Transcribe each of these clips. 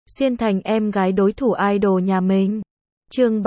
xuyên thành em gái đối thủ idol nhà mình. Chương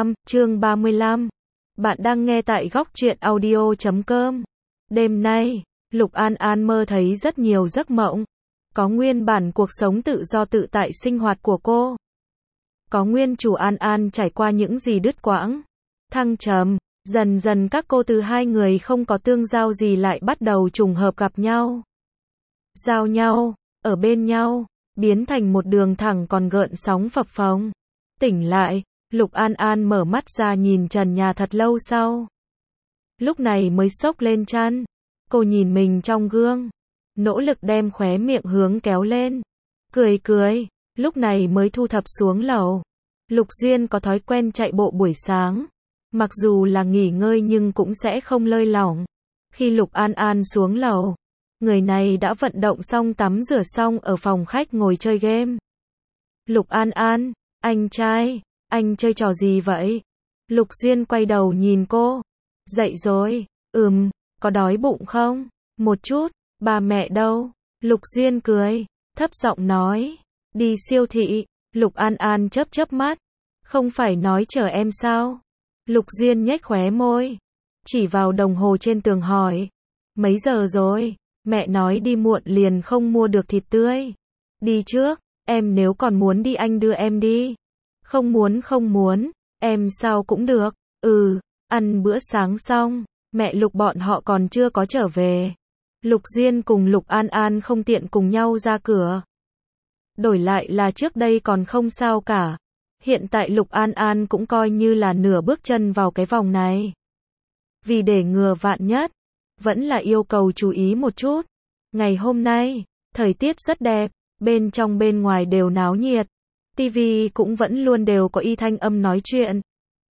35. Bạn đang nghe tại góc truyện audio.com. Đêm nay, Lục An An mơ thấy rất nhiều giấc mộng. Có nguyên bản cuộc sống tự do tự tại sinh hoạt của cô. Có nguyên chủ An An trải qua những gì đứt quãng, thăng trầm. Dần dần các cô từ hai người không có tương giao gì lại bắt đầu trùng hợp gặp nhau. Giao nhau, ở bên nhau, biến thành một đường thẳng còn gợn sóng phập phồng. Tỉnh lại, Lục An An mở mắt ra nhìn trần nhà thật lâu sau. Lúc này mới xốc lên chăn. Cô nhìn mình trong gương, nỗ lực đem khóe miệng hướng kéo lên. Cười, lúc này mới thu thập xuống lầu. Lục Duyên có thói quen chạy bộ buổi sáng. Mặc dù là nghỉ ngơi nhưng cũng sẽ không lơi lỏng. Khi Lục An An xuống lầu, người này đã vận động xong tắm rửa xong ở phòng khách ngồi chơi game. Lục An An, anh trai, anh chơi trò gì vậy? Lục Duyên quay đầu nhìn cô. Dậy rồi, có đói bụng không? Một chút, ba mẹ đâu? Lục Duyên cười, thấp giọng nói, đi siêu thị. Lục An An chớp mắt, không phải nói chờ em sao? Lục Duyên nhếch khóe môi, chỉ vào đồng hồ trên tường hỏi, mấy giờ rồi? Mẹ nói đi muộn liền không mua được thịt tươi. Đi trước, em nếu còn muốn đi anh đưa em đi. Không muốn, em sao cũng được. Ăn bữa sáng xong, mẹ Lục bọn họ còn chưa có trở về. Lục Duyên cùng Lục An An không tiện cùng nhau ra cửa. Đổi lại là trước đây còn không sao cả. Hiện tại Lục An An cũng coi như là nửa bước chân vào cái vòng này. Vì để ngừa vạn nhất, vẫn là yêu cầu chú ý một chút. Ngày hôm nay, thời tiết rất đẹp, bên trong bên ngoài đều náo nhiệt. TV cũng vẫn luôn đều có y thanh âm nói chuyện.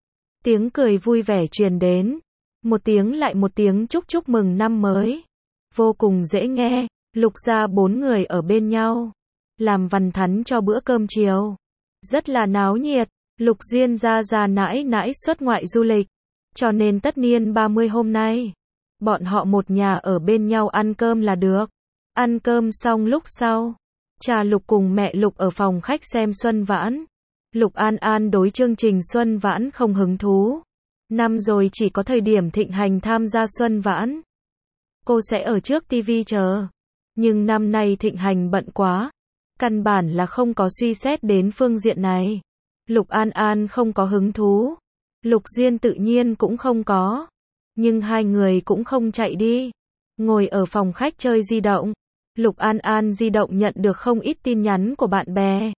Tiếng cười vui vẻ truyền đến. Một tiếng lại một tiếng chúc mừng năm mới. Vô cùng dễ nghe, Lục gia 4 người ở bên nhau. Làm vằn thắn cho bữa cơm chiều. Rất là náo nhiệt. Lục Duyên ra nãi xuất ngoại du lịch. Cho nên tất niên 30 hôm nay, bọn họ một nhà ở bên nhau ăn cơm là được. Ăn cơm xong lúc sau, cha Lục cùng mẹ Lục ở phòng khách xem Xuân Vãn. Lục An An đối chương trình Xuân Vãn không hứng thú. Năm rồi chỉ có thời điểm Thịnh Hành tham gia Xuân Vãn, cô sẽ ở trước TV chờ. Nhưng năm nay Thịnh Hành bận quá, căn bản là không có suy xét đến phương diện này. Lục An An không có hứng thú. Lục Duyên tự nhiên cũng không có. Nhưng hai người cũng không chạy đi. Ngồi ở phòng khách chơi di động. Lục An An di động nhận được không ít tin nhắn của bạn bè.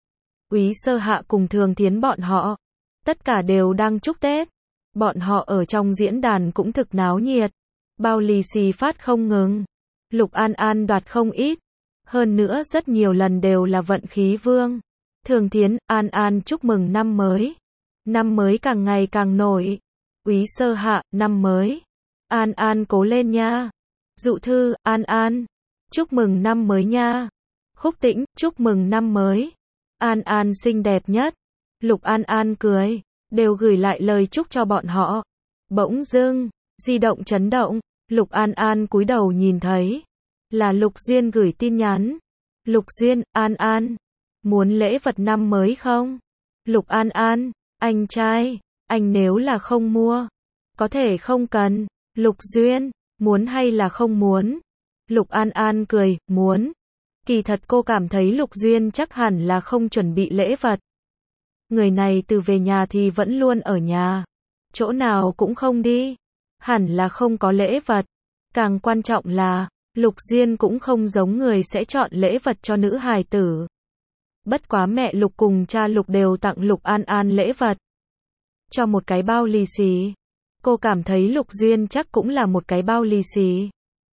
Úy Sơ Hạ cùng Thường Thiến bọn họ. Tất cả đều đang chúc Tết. Bọn họ ở trong diễn đàn cũng thực náo nhiệt. Bao lì xì phát không ngừng. Lục An An đoạt không ít. Hơn nữa rất nhiều lần đều là vận khí vương. Thường Thiến, An An chúc mừng năm mới. Năm mới càng ngày càng nổi. Úy Sơ Hạ, năm mới. An An cố lên nha. Dụ Thư, An An, chúc mừng năm mới nha. Khúc Tĩnh, chúc mừng năm mới. An An xinh đẹp nhất. Lục An An cười, đều gửi lại lời chúc cho bọn họ. Bỗng dưng, di động chấn động. Lục An An cúi đầu nhìn thấy là Lục Duyên gửi tin nhắn. Lục Duyên, An An, muốn lễ vật năm mới không? Lục An An, anh trai, anh nếu là không mua, có thể không cần. Lục Duyên, muốn hay là không muốn? Lục An An cười, muốn. Kỳ thật cô cảm thấy Lục Duyên chắc hẳn là không chuẩn bị lễ vật. Người này từ về nhà thì vẫn luôn ở nhà, chỗ nào cũng không đi. Hẳn là không có lễ vật. Càng quan trọng là, Lục Duyên cũng không giống người sẽ chọn lễ vật cho nữ hài tử. Bất quá mẹ Lục cùng cha Lục đều tặng Lục An An lễ vật. Cho một cái bao lì xì. Cô cảm thấy Lục Duyên chắc cũng là một cái bao lì xì.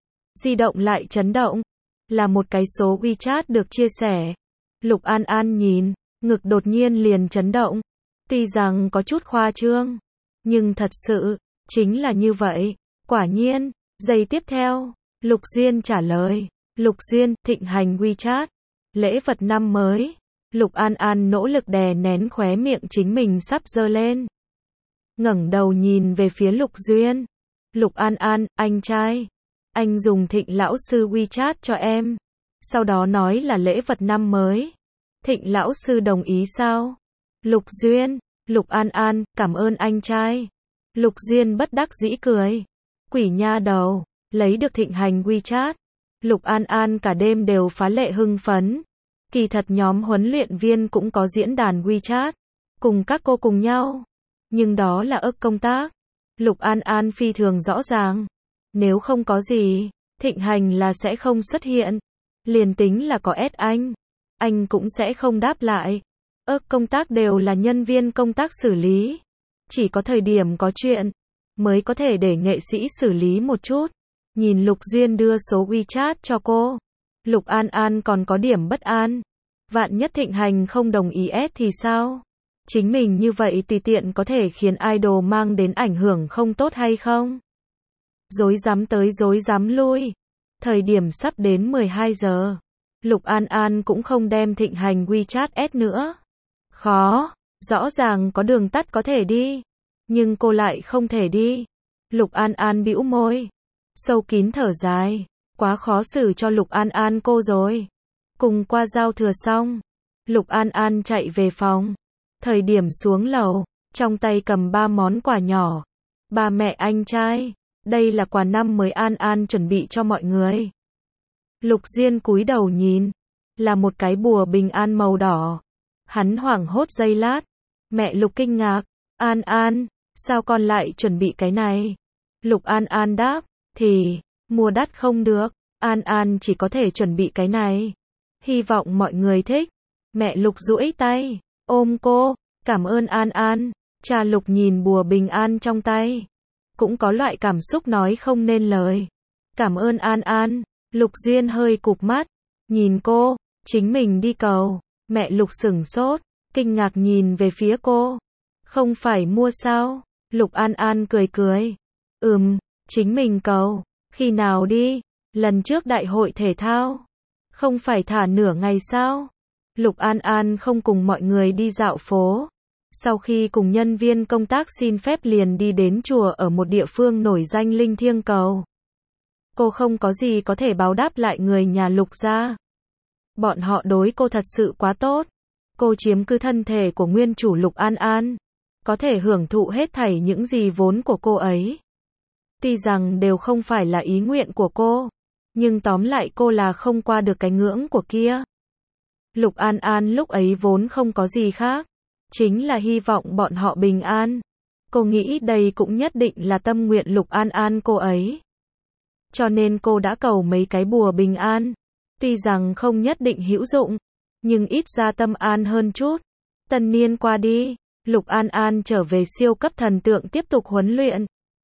Di động lại chấn động. Là một cái số WeChat được chia sẻ. Lục An An nhìn, ngực đột nhiên liền chấn động. Tuy rằng có chút khoa trương, nhưng thật sự, chính là như vậy. Quả nhiên, giây tiếp theo, Lục Duyên trả lời. Lục Duyên, Thịnh Hành WeChat. Lễ vật năm mới. Lục An An nỗ lực đè nén khóe miệng chính mình sắp giơ lên. Ngẩng đầu nhìn về phía Lục Duyên. Lục An An, anh trai, anh dùng Thịnh lão sư WeChat cho em. Sau đó nói là lễ vật năm mới. Thịnh lão sư đồng ý sao? Lục Duyên, Lục An An, cảm ơn anh trai. Lục Duyên bất đắc dĩ cười. Quỷ nha đầu, lấy được thịnh hành WeChat. Lục An An cả đêm đều phá lệ hưng phấn. Kỳ thật nhóm huấn luyện viên cũng có diễn đàn WeChat, cùng các cô cùng nhau. Nhưng đó là công tác. Lục An An phi thường rõ ràng. Nếu không có gì, thịnh hành là sẽ không xuất hiện. Liền tính là có ép anh cũng sẽ không đáp lại. Công tác đều là nhân viên công tác xử lý. Chỉ có thời điểm có chuyện, mới có thể để nghệ sĩ xử lý một chút. Nhìn Lục Duyên đưa số WeChat cho cô, Lục An An còn có điểm bất an. Vạn nhất thịnh hành không đồng ý thì sao? Chính mình như vậy tùy tiện có thể khiến idol mang đến ảnh hưởng không tốt hay không? Rối rắm tới rối rắm lui. Thời điểm sắp đến 12 giờ. Lục An An cũng không đem thịnh hành WeChat nữa. Khó, rõ ràng có đường tắt có thể đi. Nhưng cô lại không thể đi. Lục An An bĩu môi. Sâu kín thở dài. Quá khó xử cho Lục An An cô rồi. Cùng qua giao thừa xong. Lục An An chạy về phòng. Thời điểm xuống lầu, trong tay cầm 3 món quà nhỏ. Ba mẹ anh trai, đây là quà năm mới An An chuẩn bị cho mọi người. Lục Duyên cúi đầu nhìn, là một cái bùa bình an màu đỏ. Hắn hoảng hốt giây lát. Mẹ Lục kinh ngạc, An An, sao con lại chuẩn bị cái này? Lục An An đáp, thì, mua đắt không được, An An chỉ có thể chuẩn bị cái này. Hy vọng mọi người thích. Mẹ Lục duỗi tay, ôm cô, cảm ơn An An. Cha Lục nhìn bùa bình an trong tay, cũng có loại cảm xúc nói không nên lời. Cảm ơn An An. Lục Duyên hơi cụp mắt, nhìn cô, chính mình đi cầu. Mẹ Lục sửng sốt, kinh ngạc nhìn về phía cô. Không phải mua sao? Lục An An cười cười. Chính mình cầu. Khi nào đi? Lần trước đại hội thể thao. Không phải thả nửa ngày sao? Lục An An không cùng mọi người đi dạo phố. Sau khi cùng nhân viên công tác xin phép liền đi đến chùa ở một địa phương nổi danh linh thiêng cầu. Cô không có gì có thể báo đáp lại người nhà Lục gia. Bọn họ đối cô thật sự quá tốt. Cô chiếm cứ thân thể của nguyên chủ Lục An An. Có thể hưởng thụ hết thảy những gì vốn của cô ấy. Tuy rằng đều không phải là ý nguyện của cô. Nhưng tóm lại cô là không qua được cái ngưỡng của kia. Lục An An lúc ấy vốn không có gì khác. Chính là hy vọng bọn họ bình an. Cô nghĩ đây cũng nhất định là tâm nguyện Lục An An cô ấy. Cho nên cô đã cầu mấy cái bùa bình an. Tuy rằng không nhất định hữu dụng, nhưng ít ra tâm an hơn chút. Tân niên qua đi, Lục An An trở về siêu cấp thần tượng tiếp tục huấn luyện.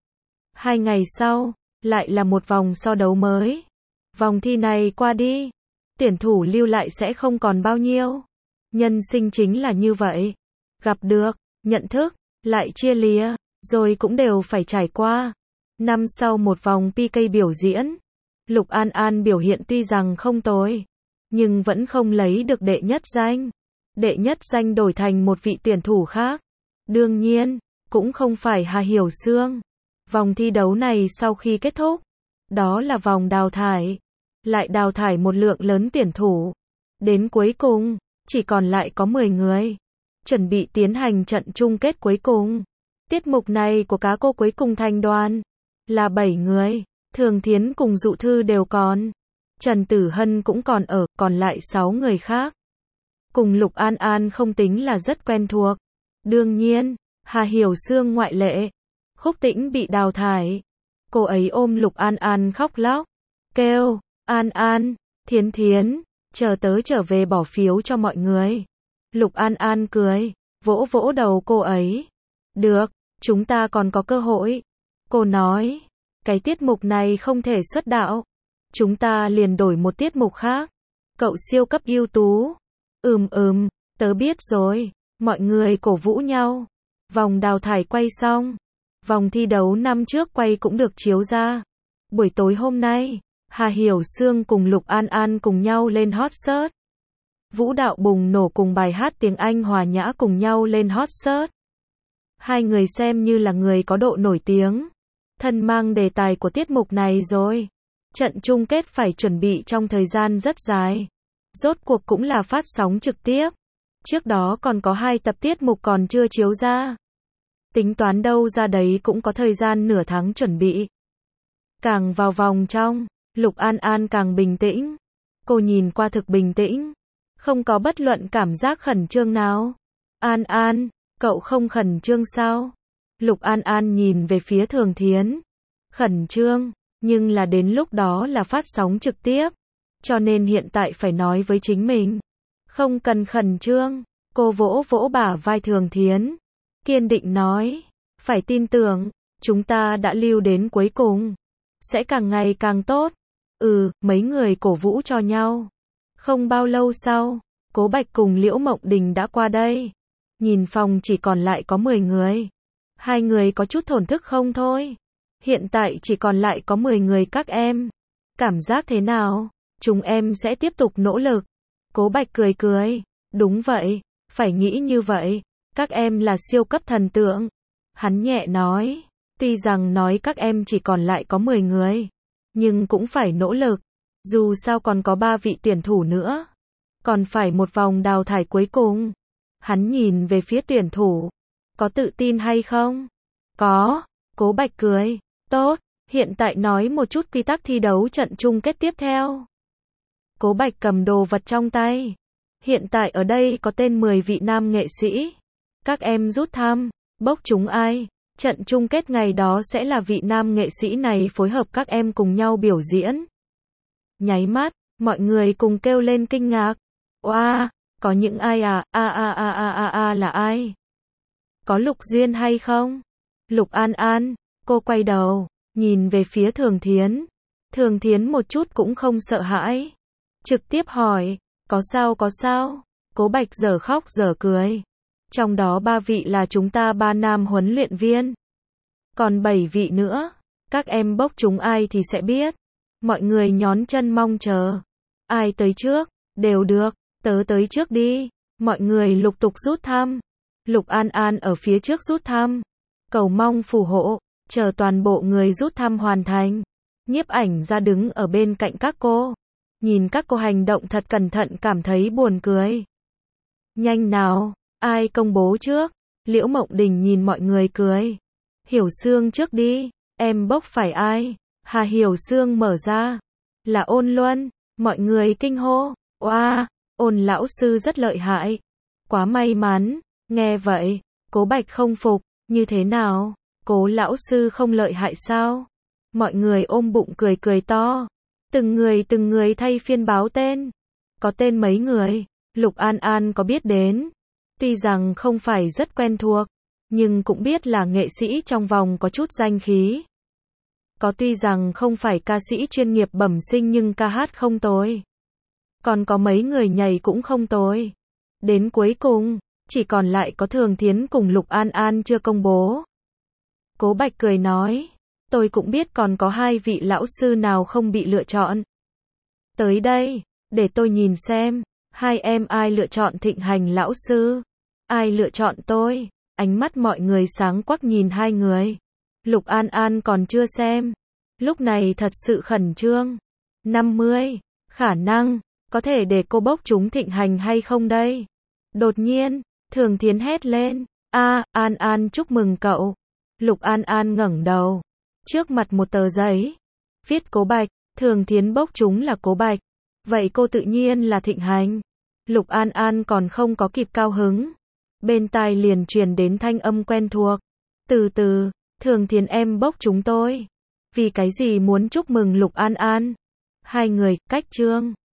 2 ngày sau, lại là một vòng so đấu mới. Vòng thi này qua đi, tuyển thủ lưu lại sẽ không còn bao nhiêu. Nhân sinh chính là như vậy. Gặp được, nhận thức, lại chia lìa, rồi cũng đều phải trải qua. Năm sau một vòng PK biểu diễn, Lục An An biểu hiện tuy rằng không tồi, nhưng vẫn không lấy được đệ nhất danh. Đệ nhất danh đổi thành một vị tuyển thủ khác. Đương nhiên, cũng không phải Hà Hiểu Sương. Vòng thi đấu này sau khi kết thúc, đó là vòng đào thải. Lại đào thải một lượng lớn tuyển thủ. Đến cuối cùng, chỉ còn lại có 10 người. Chuẩn bị tiến hành trận chung kết cuối cùng. Tiết mục này của cá cô cuối cùng thành đoàn là 7 người. Thường Thiến cùng Dụ Thư đều còn. Trần Tử Hân cũng còn ở, còn lại 6 người khác. Cùng Lục An An không tính là rất quen thuộc. Đương nhiên, Hà Hiểu Sương ngoại lệ. Khúc Tĩnh bị đào thải. Cô ấy ôm Lục An An khóc lóc. Kêu, An An, Thiến Thiến, chờ tớ trở về bỏ phiếu cho mọi người. Lục An An cười, vỗ vỗ đầu cô ấy. Được, chúng ta còn có cơ hội. Cô nói, cái tiết mục này không thể xuất đạo. Chúng ta liền đổi một tiết mục khác. Cậu siêu cấp ưu tú. Tớ biết rồi. Mọi người cổ vũ nhau. Vòng đào thải quay xong. Vòng thi đấu năm trước quay cũng được chiếu ra. Buổi tối hôm nay, Hà Hiểu Sương cùng Lục An An cùng nhau lên hot search. Vũ đạo bùng nổ cùng bài hát tiếng Anh hòa nhã cùng nhau lên hot search. Hai người xem như là người có độ nổi tiếng. Thân mang đề tài của tiết mục này rồi. Trận chung kết phải chuẩn bị trong thời gian rất dài. Rốt cuộc cũng là phát sóng trực tiếp. Trước đó còn có 2 tập tiết mục còn chưa chiếu ra. Tính toán đâu ra đấy cũng có thời gian nửa tháng chuẩn bị. Càng vào vòng trong, Lục An An càng bình tĩnh. Cô nhìn qua thực bình tĩnh. Không có bất luận cảm giác khẩn trương nào. An An, cậu không khẩn trương sao? Lục An An nhìn về phía Thường Thiến. Khẩn trương, nhưng là đến lúc đó là phát sóng trực tiếp. Cho nên hiện tại phải nói với chính mình. Không cần khẩn trương. Cô vỗ vỗ bả vai Thường Thiến. Kiên định nói. Phải tin tưởng, chúng ta đã lưu đến cuối cùng. Sẽ càng ngày càng tốt. Mấy người cổ vũ cho nhau. Không bao lâu sau, Cố Bạch cùng Liễu Mộng Đình đã qua đây. Nhìn phòng chỉ còn lại có 10 người. 2 người có chút thổn thức không thôi. Hiện tại chỉ còn lại có 10 người các em. Cảm giác thế nào? Chúng em sẽ tiếp tục nỗ lực. Cố Bạch cười cười. Đúng vậy, phải nghĩ như vậy. Các em là siêu cấp thần tượng. Hắn nhẹ nói. Tuy rằng nói các em chỉ còn lại có 10 người. Nhưng cũng phải nỗ lực. Dù sao còn có 3 vị tuyển thủ nữa. Còn phải một vòng đào thải cuối cùng. Hắn nhìn về phía tuyển thủ. Có tự tin hay không? Có. Cố Bạch cười. Tốt, hiện tại nói một chút quy tắc thi đấu trận chung kết tiếp theo. Cố Bạch cầm đồ vật trong tay. Hiện tại ở đây có tên 10 vị nam nghệ sĩ. Các em rút thăm, bốc chúng ai. Trận chung kết ngày đó sẽ là vị nam nghệ sĩ này phối hợp các em cùng nhau biểu diễn. Nháy mắt, mọi người cùng kêu lên kinh ngạc. Oa, có những ai à? Là ai? Có Lục Duyên hay không? Lục An An, cô quay đầu, nhìn về phía Thường Thiến. Thường Thiến một chút cũng không sợ hãi. Trực tiếp hỏi, có sao? Cố Bạch giờ khóc giờ cười. Trong đó 3 vị là chúng ta 3 nam huấn luyện viên. Còn 7 vị nữa. Các em bốc chúng ai thì sẽ biết. Mọi người nhón chân mong chờ. Ai tới trước, đều được, tớ tới trước đi. Mọi người lục tục rút thăm. Lục An An ở phía trước rút thăm. Cầu mong phù hộ, chờ toàn bộ người rút thăm hoàn thành. Nhiếp ảnh ra đứng ở bên cạnh các cô. Nhìn các cô hành động thật cẩn thận cảm thấy buồn cười. Nhanh nào, ai công bố trước? Liễu Mộng Đình nhìn mọi người cười. Hiểu Sương trước đi, em bốc phải ai? Hà Hiểu Sương mở ra. Là Ôn Luân, mọi người kinh hô. Oa, Ôn lão sư rất lợi hại. Quá may mắn, nghe vậy, Cố Bạch không phục, như thế nào? Cố lão sư không lợi hại sao? Mọi người ôm bụng cười cười to. Từng người thay phiên báo tên. Có tên mấy người, Lục An An có biết đến. Tuy rằng không phải rất quen thuộc, nhưng cũng biết là nghệ sĩ trong vòng có chút danh khí. Có tuy rằng không phải ca sĩ chuyên nghiệp bẩm sinh nhưng ca hát không tồi. Còn có mấy người nhảy cũng không tồi. Đến cuối cùng, chỉ còn lại có Thường Thiến cùng Lục An An chưa công bố. Cố Bạch cười nói, tôi cũng biết còn có 2 vị lão sư nào không bị lựa chọn. Tới đây, để tôi nhìn xem, 2 em ai lựa chọn Thịnh Hành lão sư, ai lựa chọn tôi. Ánh mắt mọi người sáng quắc nhìn 2 người. Lục An An còn chưa xem, lúc này thật sự khẩn trương. 50, khả năng, có thể để cô bốc chúng Thịnh Hành hay không đây? Đột nhiên, Thường Thiến hét lên, An An chúc mừng cậu. Lục An An ngẩng đầu, trước mặt một tờ giấy, viết Cố Bạch, Thường Thiến bốc chúng là Cố Bạch. Vậy cô tự nhiên là Thịnh Hành. Lục An An còn không có kịp cao hứng. Bên tai liền truyền đến thanh âm quen thuộc. Từ từ, Thường Thiến em bốc chúng tôi. Vì cái gì muốn chúc mừng Lục An An? 2 người, cách chương.